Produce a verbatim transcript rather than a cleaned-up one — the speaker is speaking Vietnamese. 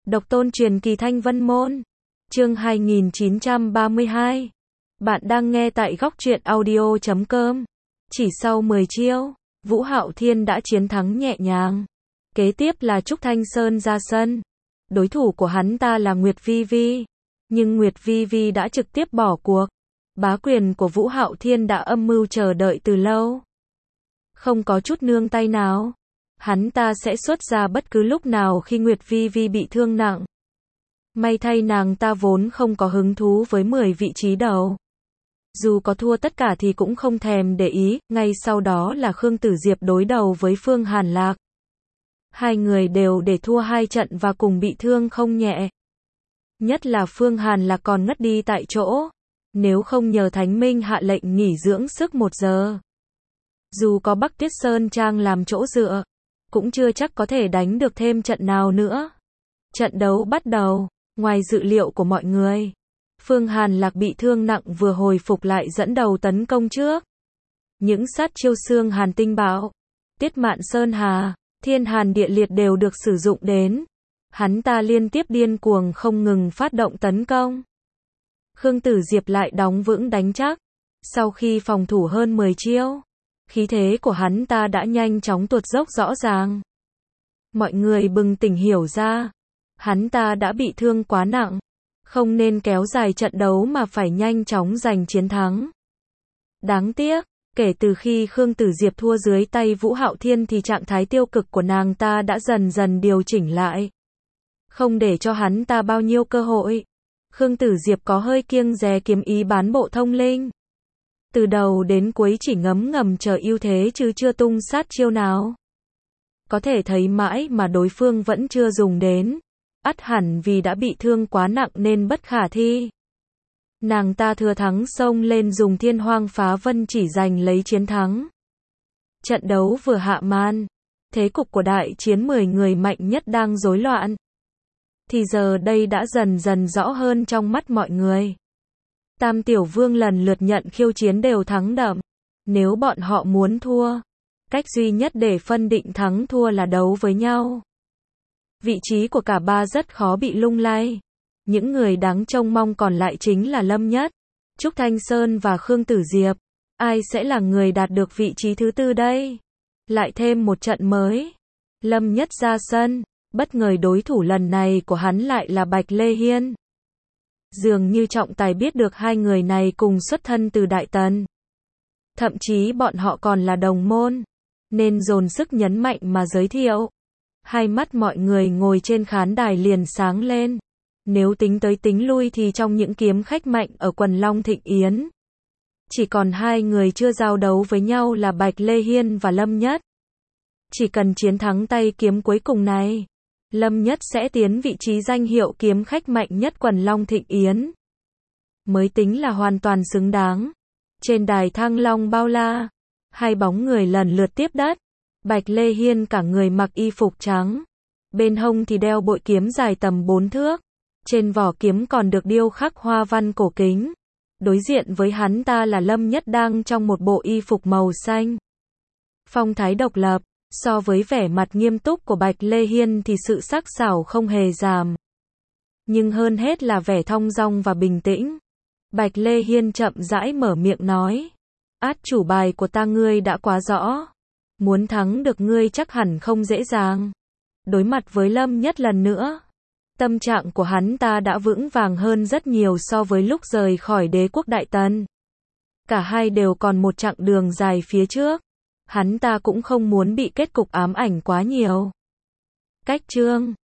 Độc tôn truyền kỳ Thanh Vân Môn. Chương hai nghìn chín trăm ba mươi hai. Bạn đang nghe tại góc truyện audio chấm com. Chỉ sau mười chiêu, Vũ Hạo Thiên đã chiến thắng nhẹ nhàng. Kế tiếp là Trúc Thanh Sơn ra sân. Đối thủ của hắn ta là Nguyệt Vi Vi. Nhưng Nguyệt Vi Vi đã trực tiếp bỏ cuộc. Bá quyền của Vũ Hạo Thiên đã âm mưu chờ đợi từ lâu. Không có chút nương tay nào. Hắn ta sẽ xuất ra bất cứ lúc nào khi Nguyệt Vi Vi bị thương nặng. May thay nàng ta vốn không có hứng thú với mười vị trí đầu. Dù có thua tất cả thì cũng không thèm để ý, ngay sau đó là Khương Tử Diệp đối đầu với Phương Hàn Lạc. Hai người đều để thua hai trận và cùng bị thương không nhẹ. Nhất là Phương Hàn Lạc còn ngất đi tại chỗ. Nếu không nhờ Thánh Minh hạ lệnh nghỉ dưỡng sức một giờ. Dù có Bắc Tuyết Sơn Trang làm chỗ dựa, cũng chưa chắc có thể đánh được thêm trận nào nữa. Trận đấu bắt đầu, ngoài dự liệu của mọi người. Phương Hàn Lạc bị thương nặng vừa hồi phục lại dẫn đầu tấn công trước. Những sát chiêu xương hàn tinh bạo, Tiết Mạn Sơn Hà, Thiên Hàn Địa Liệt đều được sử dụng đến. Hắn ta liên tiếp điên cuồng không ngừng phát động tấn công. Khương Tử Diệp lại đóng vững đánh chắc. Sau khi phòng thủ hơn mười chiêu, khí thế của hắn ta đã nhanh chóng tuột dốc rõ ràng. Mọi người bừng tỉnh hiểu ra, hắn ta đã bị thương quá nặng, không nên kéo dài trận đấu mà phải nhanh chóng giành chiến thắng. Đáng tiếc, kể từ khi Khương Tử Diệp thua dưới tay Vũ Hạo Thiên thì trạng thái tiêu cực của nàng ta đã dần dần điều chỉnh lại. Không để cho hắn ta bao nhiêu cơ hội. Khương Tử Diệp có hơi kiêng dè kiếm ý bán bộ thông linh. Từ đầu đến cuối chỉ ngấm ngầm chờ ưu thế chứ chưa tung sát chiêu nào. Có thể thấy mãi mà đối phương vẫn chưa dùng đến. Ắt hẳn vì đã bị thương quá nặng nên bất khả thi. Nàng ta thừa thắng xông lên dùng Thiên Hoang Phá Vân chỉ giành lấy chiến thắng. Trận đấu vừa hạ màn, thế cục của đại chiến mười người mạnh nhất đang rối loạn. Thì giờ đây đã dần dần rõ hơn trong mắt mọi người. Tam Tiểu Vương lần lượt nhận khiêu chiến đều thắng đậm. Nếu bọn họ muốn thua, cách duy nhất để phân định thắng thua là đấu với nhau. Vị trí của cả ba rất khó bị lung lay. Những người đáng trông mong còn lại chính là Lâm Nhất, Trúc Thanh Sơn và Khương Tử Diệp. Ai sẽ là người đạt được vị trí thứ tư đây? Lại thêm một trận mới. Lâm Nhất ra sân, bất ngờ đối thủ lần này của hắn lại là Bạch Lê Hiên. Dường như trọng tài biết được hai người này cùng xuất thân từ Đại Tần. Thậm chí bọn họ còn là đồng môn, nên dồn sức nhấn mạnh mà giới thiệu. Hai mắt mọi người ngồi trên khán đài liền sáng lên. Nếu tính tới tính lui thì trong những kiếm khách mạnh ở quần Long Thịnh Yến, chỉ còn hai người chưa giao đấu với nhau là Bạch Lê Hiên và Lâm Nhất. Chỉ cần chiến thắng tay kiếm cuối cùng này, Lâm Nhất sẽ tiến vị trí danh hiệu kiếm khách mạnh nhất quần Long Thịnh Yến. Mới tính là hoàn toàn xứng đáng. Trên đài Thăng Long bao la, hai bóng người lần lượt tiếp đất. Bạch Lê Hiên cả người mặc y phục trắng, bên hông thì đeo bội kiếm dài tầm bốn thước. Trên vỏ kiếm còn được điêu khắc hoa văn cổ kính. Đối diện với hắn ta là Lâm Nhất đang trong một bộ y phục màu xanh. Phong thái độc lập. So với vẻ mặt nghiêm túc của Bạch Lê Hiên thì sự sắc sảo không hề giảm. Nhưng hơn hết là vẻ thong dong và bình tĩnh. Bạch Lê Hiên chậm rãi mở miệng nói. Át chủ bài của ta ngươi đã quá rõ. Muốn thắng được ngươi chắc hẳn không dễ dàng. Đối mặt với Lâm Nhất lần nữa, tâm trạng của hắn ta đã vững vàng hơn rất nhiều so với lúc rời khỏi đế quốc Đại Tần. Cả hai đều còn một chặng đường dài phía trước. Hắn ta cũng không muốn bị kết cục ám ảnh quá nhiều. Cách chương